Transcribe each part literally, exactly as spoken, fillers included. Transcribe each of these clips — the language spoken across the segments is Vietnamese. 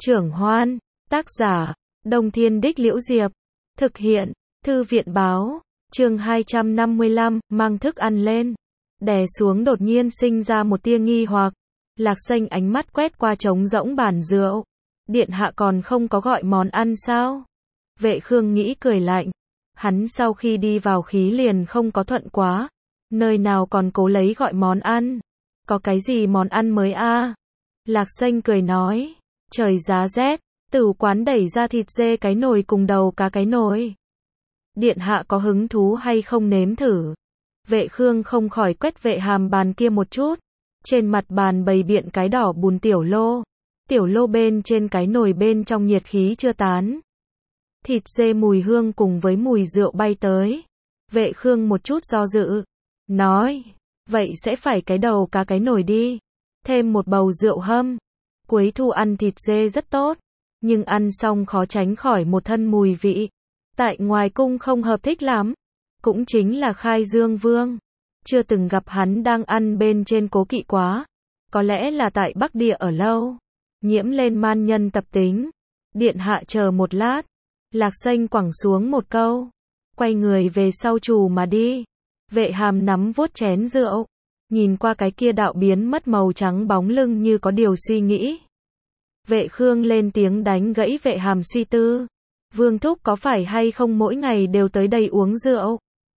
Trưởng Hoan, tác giả, Đông Thiên Đích Liễu Diệp, thực hiện, Thư viện báo, chương hai trăm năm mươi lăm, mang thức ăn lên, đè xuống đột nhiên sinh ra một tia nghi hoặc, Lạc Xanh ánh mắt quét qua trống rỗng bàn rượu, điện hạ còn không có gọi món ăn sao? Vệ Khương nghĩ cười lạnh, hắn sau khi đi vào khí liền không có thuận quá, nơi nào còn cố lấy gọi món ăn, có cái gì món ăn mới a? À? Lạc Xanh cười nói, trời giá rét, Tửu quán đẩy ra thịt dê cái nồi cùng đầu cá cái nồi. Điện hạ có hứng thú hay không nếm thử? Vệ Khương không khỏi quét Vệ Hàm bàn kia một chút. Trên mặt bàn bày biện cái đỏ bùn tiểu lô. Tiểu lô bên trên cái nồi bên trong nhiệt khí chưa tán. Thịt dê mùi hương cùng với mùi rượu bay tới. Vệ Khương một chút do dự. Nói, vậy sẽ phải cái đầu cá cái nồi đi. Thêm một bầu rượu hâm. Cuối thu ăn thịt dê rất tốt. Nhưng ăn xong khó tránh khỏi một thân mùi vị. Tại ngoài cung không hợp thích lắm. Cũng chính là Khai Dương Vương. Chưa từng gặp hắn đang ăn bên trên cố kỵ quá. Có lẽ là tại Bắc Địa ở lâu. Nhiễm lên man nhân tập tính. Điện hạ chờ một lát. Lạc Xanh quẳng xuống một câu. Quay người về sau trù mà đi. Vệ Hàm nắm vuốt chén rượu. Nhìn qua cái kia đạo biến mất màu trắng bóng lưng như có điều suy nghĩ. Vệ Khương lên tiếng đánh gãy Vệ Hàm suy tư. Vương thúc có phải hay không mỗi ngày đều tới đây uống rượu?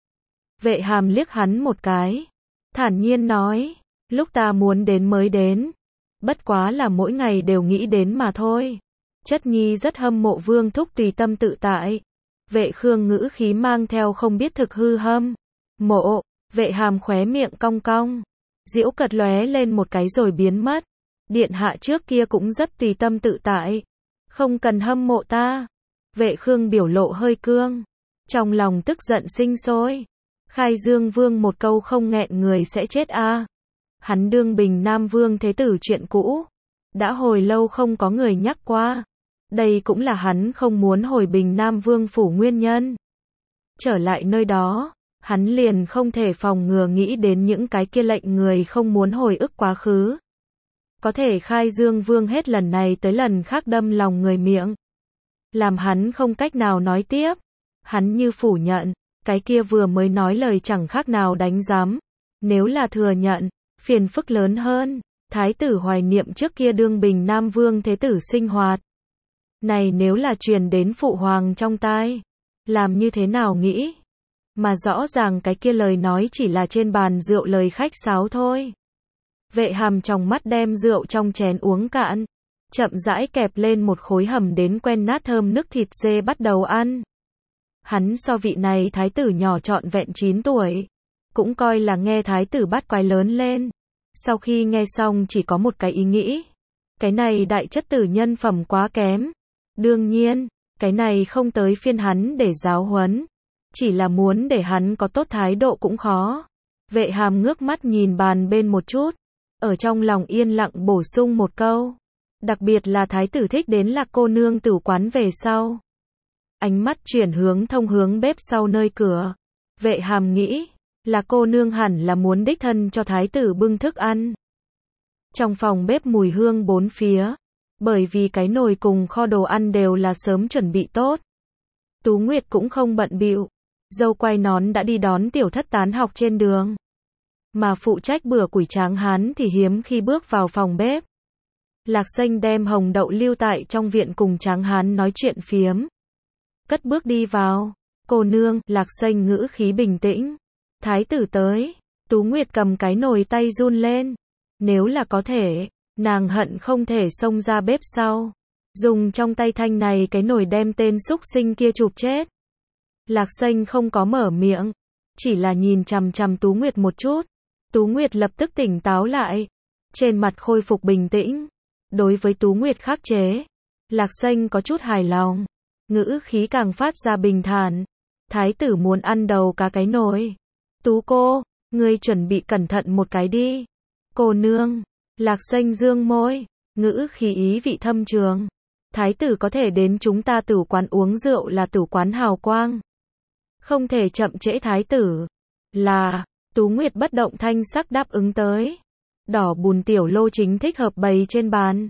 Vệ Hàm liếc hắn một cái. Thản nhiên nói. Lúc ta muốn đến mới đến. Bất quá là mỗi ngày đều nghĩ đến mà thôi. Chất nhi rất hâm mộ vương thúc tùy tâm tự tại. Vệ Khương ngữ khí mang theo không biết thực hư hâm. Mộ. Vệ Hàm khóe miệng cong cong. Diễu cật lóe lên một cái rồi biến mất. Điện hạ trước kia cũng rất tùy tâm tự tại. Không cần hâm mộ ta. Vệ Khương biểu lộ hơi cương. Trong lòng tức giận sinh sôi. Khai Dương Vương một câu không nghẹn người sẽ chết a. À. Hắn đương Bình Nam Vương thế tử chuyện cũ. Đã hồi lâu không có người nhắc qua. Đây cũng là hắn không muốn hồi Bình Nam Vương phủ nguyên nhân. Trở lại nơi đó, hắn liền không thể phòng ngừa nghĩ đến những cái kia lệnh người không muốn hồi ức quá khứ. Có thể Khai Dương Vương hết lần này tới lần khác đâm lòng người miệng. Làm hắn không cách nào nói tiếp. Hắn như phủ nhận. Cái kia vừa mới nói lời chẳng khác nào đánh giám. Nếu là thừa nhận, phiền phức lớn hơn. Thái tử hoài niệm trước kia đương Bình Nam Vương thế tử sinh hoạt. Này nếu là truyền đến phụ hoàng trong tai. Làm như thế nào nghĩ? Mà rõ ràng cái kia lời nói chỉ là trên bàn rượu lời khách sáo thôi. Vệ Hàm trong mắt đem rượu trong chén uống cạn. Chậm rãi kẹp lên một khối hầm đến quen nát thơm nức thịt dê bắt đầu ăn. Hắn so vị này thái tử nhỏ trọn vẹn chín tuổi. Cũng coi là nghe thái tử bắt quái lớn lên. Sau khi nghe xong chỉ có một cái ý nghĩ. Cái này đại chất tử nhân phẩm quá kém. Đương nhiên, cái này không tới phiên hắn để giáo huấn. Chỉ là muốn để hắn có tốt thái độ cũng khó. Vệ Hàm ngước mắt nhìn bàn bên một chút. Ở trong lòng yên lặng bổ sung một câu. Đặc biệt là thái tử thích đến Lạc cô nương Tửu quán về sau. Ánh mắt chuyển hướng thông hướng bếp sau nơi cửa. Vệ Hàm nghĩ, là cô nương hẳn là muốn đích thân cho thái tử bưng thức ăn. Trong phòng bếp mùi hương bốn phía. Bởi vì cái nồi cùng kho đồ ăn đều là sớm chuẩn bị tốt. Tú Nguyệt cũng không bận bịu. Dâu quay nón đã đi đón tiểu thất tán học trên đường. Mà phụ trách bữa củi Tráng Hán thì hiếm khi bước vào phòng bếp. Lạc Xanh đem hồng đậu lưu tại trong viện cùng Tráng Hán nói chuyện phiếm. Cất bước đi vào. Cô nương, Lạc Xanh ngữ khí bình tĩnh. Thái tử tới. Tú Nguyệt cầm cái nồi tay run lên. Nếu là có thể, nàng hận không thể xông ra bếp sau. Dùng trong tay thanh này cái nồi đem tên súc sinh kia chụp chết. Lạc Xanh không có mở miệng. Chỉ là nhìn chằm chằm Tú Nguyệt một chút. Tú Nguyệt lập tức tỉnh táo lại. Trên mặt khôi phục bình tĩnh. Đối với Tú Nguyệt khắc chế. Lạc Xanh có chút hài lòng. Ngữ khí càng phát ra bình thản. Thái tử muốn ăn đầu cá cái nồi. Tú cô, ngươi chuẩn bị cẩn thận một cái đi. Cô nương. Lạc Xanh dương môi. Ngữ khí ý vị thâm trường. Thái tử có thể đến chúng ta Tửu quán uống rượu là Tửu quán hào quang. Không thể chậm trễ thái tử. Là. Tú Nguyệt bất động thanh sắc đáp ứng tới. Đỏ bùn tiểu lô chính thích hợp bày trên bàn.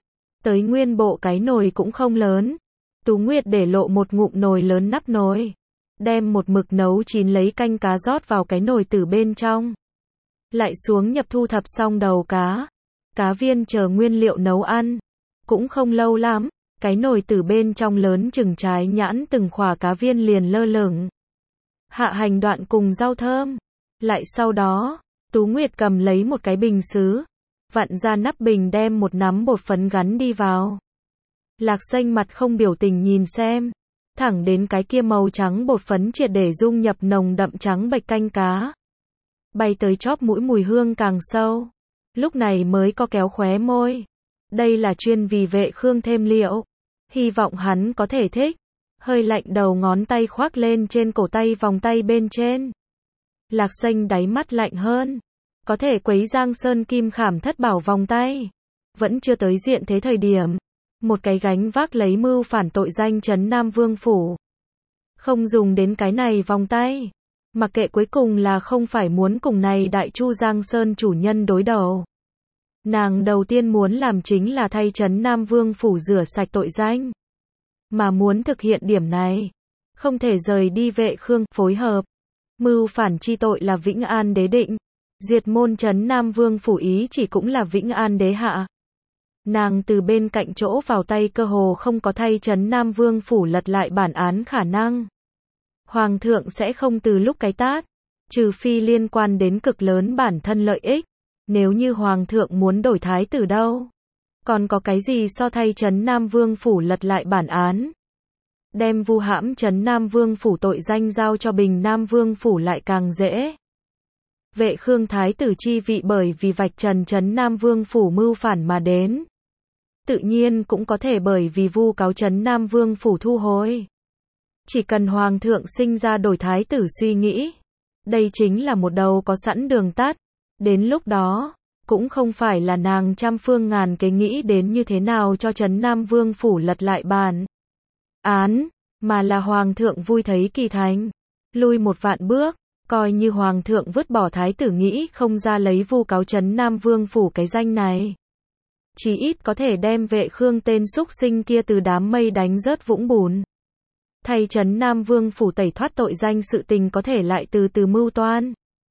tới nguyên bộ cái nồi cũng không lớn. Tú Nguyệt để lộ một ngụm nồi lớn nắp nồi. Đem một mực nấu chín lấy canh cá rót vào cái nồi từ bên trong. Lại xuống nhập thu thập xong đầu cá. Cá viên chờ nguyên liệu nấu ăn. Cũng không lâu lắm, cái nồi từ bên trong lớn chừng trái nhãn từng khỏa cá viên liền lơ lửng. Hạ hành đoạn cùng rau thơm. Lại sau đó, Tú Nguyệt cầm lấy một cái bình sứ. Vặn ra nắp bình đem một nắm bột phấn gắn đi vào. Lạc Xanh mặt không biểu tình nhìn xem. Thẳng đến cái kia màu trắng bột phấn triệt để dung nhập nồng đậm trắng bạch canh cá. Bay tới chóp mũi mùi hương càng sâu. Lúc này mới có kéo khóe môi. Đây là chuyên vì Vệ Khương thêm liệu. Hy vọng hắn có thể thích. Hơi lạnh đầu ngón tay khoác lên trên cổ tay vòng tay bên trên. Lạc Xanh đáy mắt lạnh hơn. Có thể quấy Giang Sơn Kim Khảm thất bảo vòng tay. Vẫn chưa tới diện thế thời điểm. Một cái gánh vác lấy mưu phản tội danh trấn Nam Vương Phủ. Không dùng đến cái này vòng tay. Mặc kệ cuối cùng là không phải muốn cùng này Đại Chu Giang Sơn chủ nhân đối đầu. Nàng đầu tiên muốn làm chính là thay trấn Nam Vương Phủ rửa sạch tội danh. Mà muốn thực hiện điểm này. Không thể rời đi Vệ Khương, phối hợp. Mưu phản chi tội là Vĩnh An đế định. Diệt môn trấn Nam Vương Phủ ý chỉ cũng là Vĩnh An đế hạ. Nàng từ bên cạnh chỗ vào tay cơ hồ không có thay trấn Nam Vương Phủ lật lại bản án khả năng. Hoàng thượng sẽ không từ lúc cái tát. Trừ phi liên quan đến cực lớn bản thân lợi ích. Nếu như Hoàng thượng muốn đổi thái tử đâu. Còn có cái gì so thay trấn Nam Vương Phủ lật lại bản án. Đem vu hãm trấn Nam Vương Phủ tội danh giao cho Bình Nam Vương Phủ lại càng dễ. Vệ Khương thái tử chi vị bởi vì vạch trần trấn Nam Vương Phủ mưu phản mà đến. Tự nhiên cũng có thể bởi vì vu cáo trấn Nam Vương Phủ thu hồi. Chỉ cần Hoàng thượng sinh ra đổi thái tử suy nghĩ. Đây chính là một đầu có sẵn đường tắt. Đến lúc đó, cũng không phải là nàng trăm phương ngàn kế nghĩ đến như thế nào cho trấn Nam Vương Phủ lật lại bản án, mà là Hoàng thượng vui thấy kỳ thành. Lui một vạn bước, coi như Hoàng thượng vứt bỏ thái tử nghĩ không ra lấy vu cáo trấn Nam Vương Phủ cái danh này. Chỉ ít có thể đem Vệ Khương tên xúc sinh kia từ đám mây đánh rớt vũng bùn. Thay trấn Nam Vương Phủ tẩy thoát tội danh sự tình có thể lại từ từ mưu toan.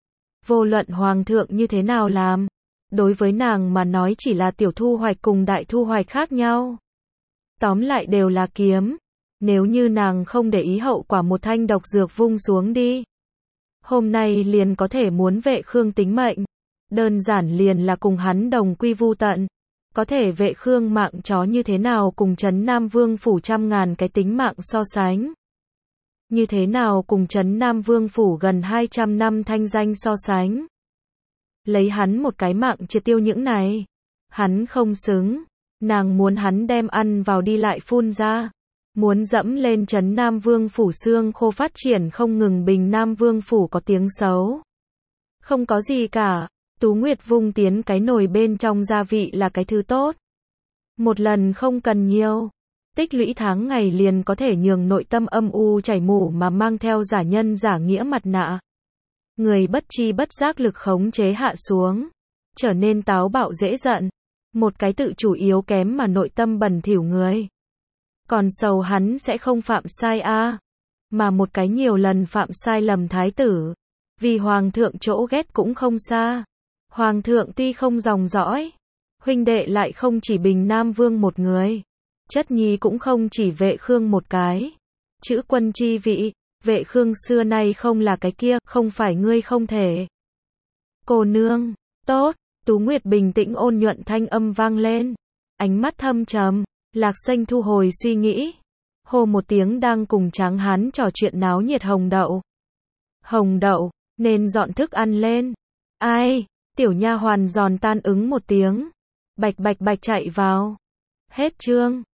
Vô luận Hoàng thượng như thế nào làm, đối với nàng mà nói chỉ là tiểu thu hoạch cùng đại thu hoạch khác nhau. Tóm lại đều là kiếm. Nếu như nàng không để ý hậu quả một thanh độc dược vung xuống đi. Hôm nay liền có thể muốn Vệ Khương tính mệnh. Đơn giản liền là cùng hắn đồng quy vu tận. Có thể Vệ Khương mạng chó như thế nào cùng trấn Nam Vương Phủ trăm ngàn cái tính mạng so sánh. Như thế nào cùng trấn Nam Vương Phủ gần hai trăm năm thanh danh so sánh. Lấy hắn một cái mạng triệt tiêu những này. Hắn không xứng. Nàng muốn hắn đem ăn vào đi lại phun ra. Muốn dẫm lên trấn Nam Vương Phủ xương khô phát triển không ngừng Bình Nam Vương Phủ có tiếng xấu. Không có gì cả. Tú Nguyệt vung tiến cái nồi bên trong gia vị là cái thứ tốt. Một lần không cần nhiều. Tích lũy tháng ngày liền có thể nhường nội tâm âm u chảy mủ mà mang theo giả nhân giả nghĩa mặt nạ. Người bất chi bất giác lực khống chế hạ xuống. Trở nên táo bạo dễ giận. Một cái tự chủ yếu kém mà nội tâm bẩn thỉu người. Còn sầu hắn sẽ không phạm sai a à, mà một cái nhiều lần phạm sai lầm thái tử. Vì Hoàng thượng chỗ ghét cũng không xa. Hoàng thượng tuy không dòng dõi. Huynh đệ lại không chỉ Bình Nam Vương một người. Chất nhi cũng không chỉ Vệ Khương một cái. Chữ quân chi vị, Vệ Khương xưa nay không là cái kia, không phải ngươi không thể. Cô nương, tốt, Tú Nguyệt bình tĩnh ôn nhuận thanh âm vang lên. Ánh mắt thâm trầm, Lạc Xanh thu hồi suy nghĩ. Hô một tiếng đang cùng Tráng Hán trò chuyện náo nhiệt Hồng Đậu. Hồng Đậu, nên dọn thức ăn lên. Ai? Tiểu nha hoàn giòn tan ứng một tiếng. Bạch bạch bạch chạy vào. Hết chương.